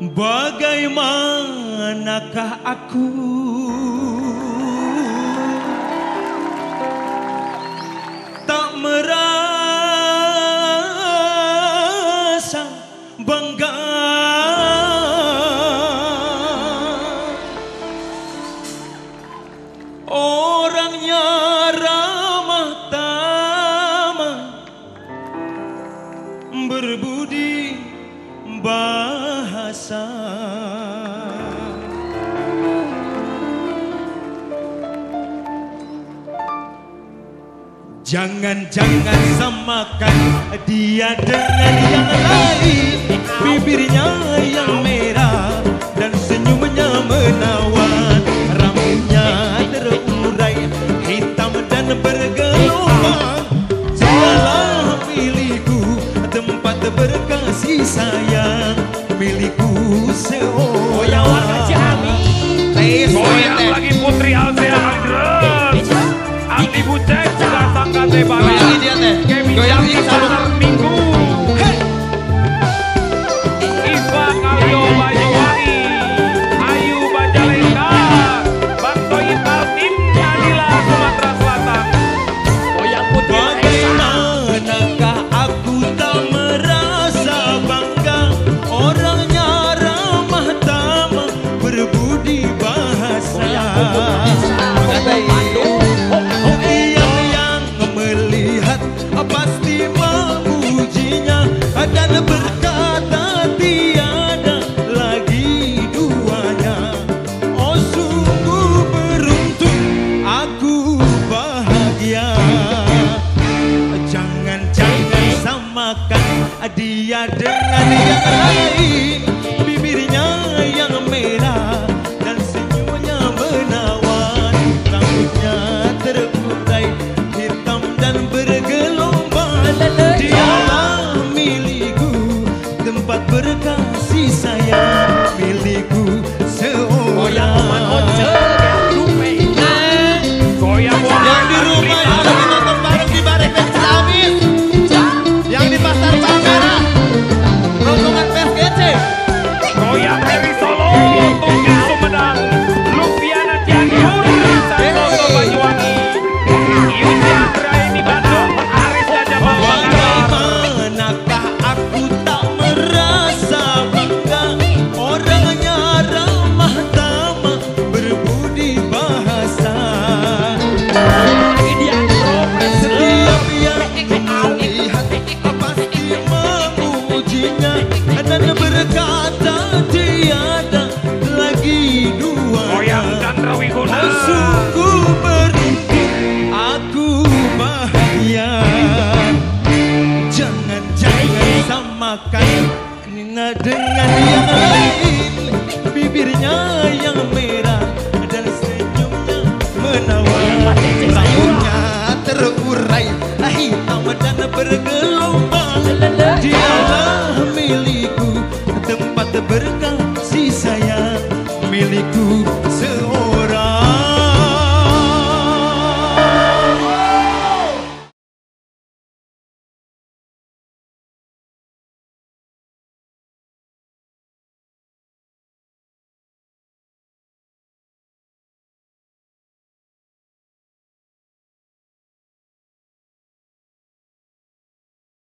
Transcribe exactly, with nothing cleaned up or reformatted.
Bagaimanakah aku tak merasa bangga orangnya ramah tamah berbudi bahasa. Jangan-jangan samakan dia dengan yang lain, bibirnya yang merah dan senyumnya menawan, rambutnya terurai hitam dan bergelombang. Dialah milikku, tempat berkasih sayang, milikku seorang. Goyang lagi Putri Alsea Andres, Andi Bucek juga sangka tebal. Goyang dia teh, goyang di pasar Minggu. Iva Kalio Banyuwangi, Ayu Bajalengka, Bang Toyib Alvin, Nadila Sumatera Selatan. Goyang Putri. Bagaimanakah aku tak merasa bangga orangnya ramah tamah berbudi bahasa. Pasti memujinya dan berkata tiada lagi duanya. Oh sungguh beruntung, aku bahagia. Jangan-jangan samakan dia dengan yang lain, bibirnya yang merah dan senyumnya menawan, rambutnya terurai hitam dan bergelombang. Dialah milikku, tempat berkasih sayang, milikku seorang. Goyang yang di rumah itu lagi nonton bareng di Bareng P S Ciamis, yang di Pasar Palmerah rombongan P S G C. Goyang dari Solo, Tunggal Sumedang, Lupiana Cianjur, Santoso Banyuwangi, Yusya Andra di Bandung, Aris Gajah Bambang. Bagaimanakah aku tak merasa bangga orangnya ramah tamah berbudi bahasa. Setiap yang melihat pasti memujinya dan berkata tiada lagi Goyang duanya. Chandra Wiguna. Oh, sungguh beruntung, aku bahagia. Jangan-jangan samakan Nina dengan yang lain, bibirnya yang merah dan senyumnya menawan, rambutnya terurai hitam dan bergelombang.